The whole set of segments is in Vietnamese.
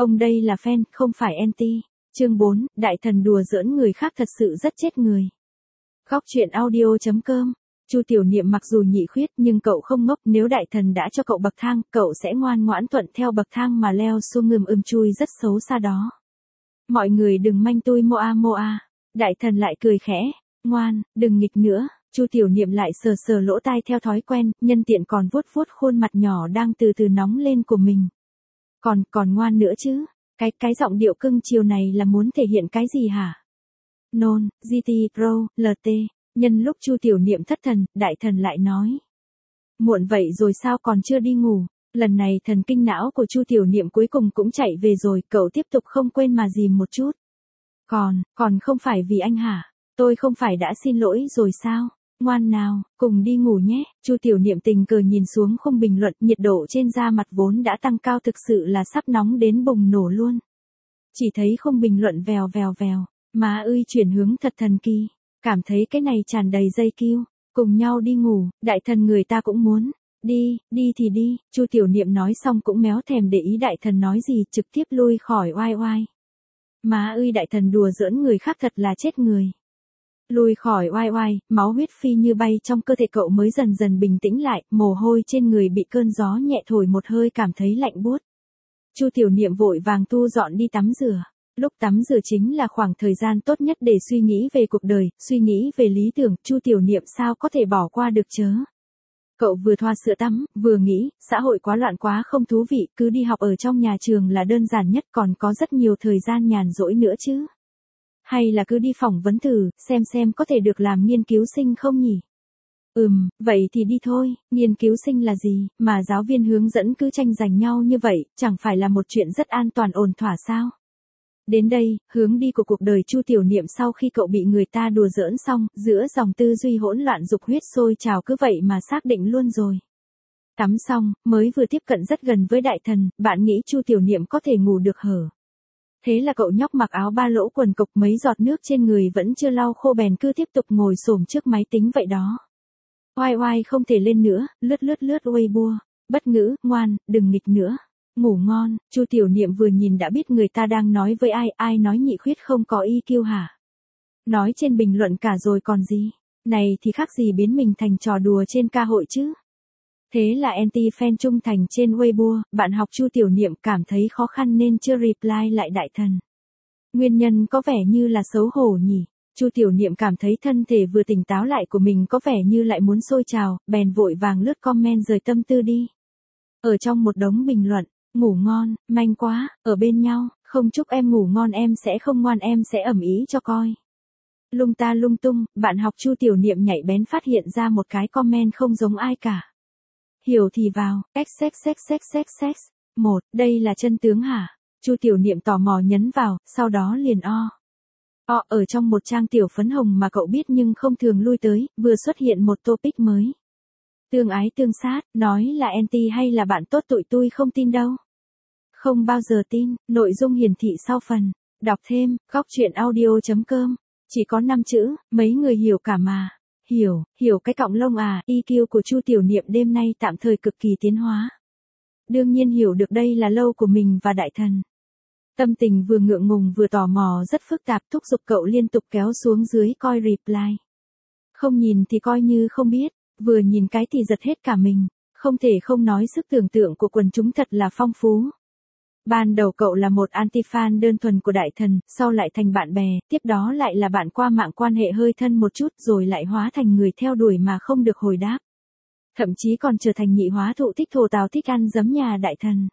Ông đây là fan, không phải anti. Chương 4, đại thần đùa giỡn người khác thật sự rất chết người. Góc truyện audio.com. Chu Tiểu Niệm mặc dù nhị khuyết nhưng cậu không ngốc, nếu đại thần đã cho cậu bậc thang, cậu sẽ ngoan ngoãn thuận theo bậc thang mà leo xuống chui rất xấu xa đó. Mọi người đừng manh tui moa. Đại thần lại cười khẽ, ngoan, đừng nghịch nữa. Chu Tiểu Niệm lại sờ sờ lỗ tai theo thói quen, nhân tiện còn vuốt vuốt khuôn mặt nhỏ đang từ từ nóng lên của mình. Còn ngoan nữa chứ, cái giọng điệu cưng chiều này là muốn thể hiện cái gì hả? Non, GT Pro, LT, nhân lúc Chu Tiểu Niệm thất thần, đại thần lại nói. Muộn vậy rồi sao còn chưa đi ngủ? Lần này thần kinh não của Chu Tiểu Niệm cuối cùng cũng chạy về rồi, cậu tiếp tục không quên mà dìm một chút. Còn không phải vì anh hả? Tôi không phải đã xin lỗi rồi sao? Ngoan nào, cùng đi ngủ nhé. Chu Tiểu Niệm tình cờ nhìn xuống khung bình luận, nhiệt độ trên da mặt vốn đã tăng cao thực sự là sắp nóng đến bùng nổ luôn. Chỉ thấy khung bình luận vèo, má ơi chuyển hướng thật thần kỳ, cảm thấy cái này tràn đầy dây kiêu, cùng nhau đi ngủ, đại thần người ta cũng muốn. Đi thì đi, Chu Tiểu Niệm nói xong cũng méo thèm để ý đại thần nói gì, trực tiếp lui khỏi oai. Má ơi đại thần đùa giỡn người khác thật là chết người. Lùi khỏi oai, máu huyết phi như bay trong cơ thể cậu mới dần dần bình tĩnh lại, mồ hôi trên người bị cơn gió nhẹ thổi một hơi cảm thấy lạnh buốt. Chu Tiểu Niệm vội vàng thu dọn đi tắm rửa. Lúc tắm rửa chính là khoảng thời gian tốt nhất để suy nghĩ về cuộc đời, suy nghĩ về lý tưởng, Chu Tiểu Niệm sao có thể bỏ qua được chớ. Cậu vừa thoa sữa tắm, vừa nghĩ, xã hội quá loạn quá không thú vị, cứ đi học ở trong nhà trường là đơn giản nhất, còn có rất nhiều thời gian nhàn rỗi nữa chứ. Hay là cứ đi phỏng vấn thử, xem có thể được làm nghiên cứu sinh không nhỉ? Vậy thì đi thôi, nghiên cứu sinh là gì, mà giáo viên hướng dẫn cứ tranh giành nhau như vậy, chẳng phải là một chuyện rất an toàn ổn thỏa sao? Đến đây, hướng đi của cuộc đời Chu Tiểu Niệm sau khi cậu bị người ta đùa giỡn xong, giữa dòng tư duy hỗn loạn dục huyết sôi trào cứ vậy mà xác định luôn rồi. Tắm xong, mới vừa tiếp cận rất gần với đại thần, bạn nghĩ Chu Tiểu Niệm có thể ngủ được hở? Thế là cậu nhóc mặc áo ba lỗ quần cộc mấy giọt nước trên người vẫn chưa lau khô bèn cứ tiếp tục ngồi xổm trước máy tính vậy đó. Oai không thể lên nữa, lướt Weibo, bất ngữ, ngoan, đừng nghịch nữa. Ngủ ngon, Chu Tiểu Niệm vừa nhìn đã biết người ta đang nói với ai nói nhị khuyết không có EQ hả? Nói trên bình luận cả rồi còn gì, này thì khác gì biến mình thành trò đùa trên ca hội chứ. Thế là anti-fan trung thành trên Weibo, bạn học Chu Tiểu Niệm cảm thấy khó khăn nên chưa reply lại đại thần. Nguyên nhân có vẻ như là xấu hổ nhỉ. Chu Tiểu Niệm cảm thấy thân thể vừa tỉnh táo lại của mình có vẻ như lại muốn sôi trào, bèn vội vàng lướt comment rời tâm tư đi. Ở trong một đống bình luận, ngủ ngon, manh quá, ở bên nhau, không chúc em ngủ ngon em sẽ không ngoan em sẽ ầm ĩ cho coi. Lung ta lung tung, bạn học Chu Tiểu Niệm nhạy bén phát hiện ra một cái comment không giống ai cả. Hiểu thì vào, xx. Đây là chân tướng hả? Chu Tiểu Niệm tò mò nhấn vào, sau đó liền ở trong một trang tiểu phấn hồng mà cậu biết nhưng không thường lui tới, vừa xuất hiện một topic mới. Tương ái tương sát, nói là anti hay là bạn tốt tụi tôi không tin đâu. Không bao giờ tin, nội dung hiển thị sau phần. Đọc thêm, góc truyện audio.com. Chỉ có 5 chữ, mấy người hiểu cả mà. Hiểu cái cọng lông à, EQ của Chu Tiểu Niệm đêm nay tạm thời cực kỳ tiến hóa. Đương nhiên hiểu được đây là lâu của mình và đại thần. Tâm tình vừa ngượng ngùng vừa tò mò rất phức tạp thúc giục cậu liên tục kéo xuống dưới coi reply. Không nhìn thì coi như không biết, vừa nhìn cái thì giật hết cả mình, không thể không nói sức tưởng tượng của quần chúng thật là phong phú. Ban đầu cậu là một anti-fan đơn thuần của đại thần, sau lại thành bạn bè, tiếp đó lại là bạn qua mạng quan hệ hơi thân một chút rồi lại hóa thành người theo đuổi mà không được hồi đáp. Thậm chí còn trở thành nhị hóa thụ thích thổ tào thích ăn giấm nhà đại thần.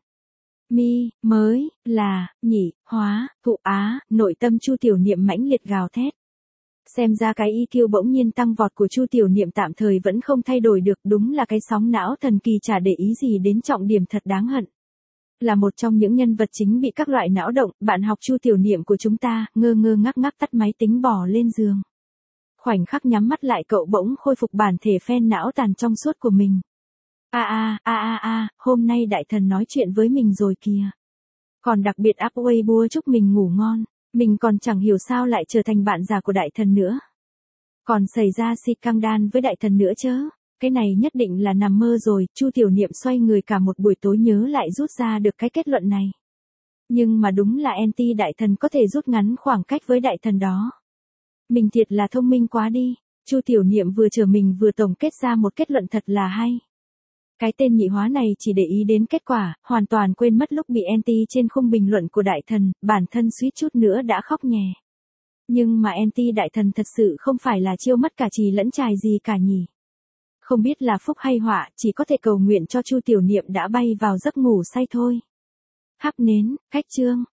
Mới, là, nhị, hóa, thụ á, nội tâm Chu Tiểu Niệm mãnh liệt gào thét. Xem ra cái EQ bỗng nhiên tăng vọt của Chu Tiểu Niệm tạm thời vẫn không thay đổi được, đúng là cái sóng não thần kỳ chả để ý gì đến trọng điểm thật đáng hận. Là một trong những nhân vật chính bị các loại não động, bạn học Chu Tiểu Niệm của chúng ta, ngơ ngác tắt máy tính bỏ lên giường. Khoảnh khắc nhắm mắt lại cậu bỗng khôi phục bản thể phen não tàn trong suốt của mình. Hôm nay đại thần nói chuyện với mình rồi kìa. Còn đặc biệt up Weibo chúc mình ngủ ngon, mình còn chẳng hiểu sao lại trở thành bạn già của đại thần nữa. Còn xảy ra scandal với đại thần nữa chớ. Cái này nhất định là nằm mơ rồi, Chu Tiểu Niệm xoay người cả một buổi tối nhớ lại rút ra được cái kết luận này. Nhưng mà đúng là anti đại thần có thể rút ngắn khoảng cách với đại thần đó. Mình thiệt là thông minh quá đi. Chu Tiểu Niệm vừa chở mình vừa tổng kết ra một kết luận thật là hay. Cái tên nhị hóa này chỉ để ý đến kết quả, hoàn toàn quên mất lúc bị anti trên khung bình luận của đại thần, bản thân suýt chút nữa đã khóc nhè. Nhưng mà anti đại thần thật sự không phải là chiêu mất cả trì lẫn trài gì cả nhỉ. Không biết là phúc hay họa, chỉ có thể cầu nguyện cho Chu Tiểu Niệm đã bay vào giấc ngủ say thôi. Thắp nến, cách chương.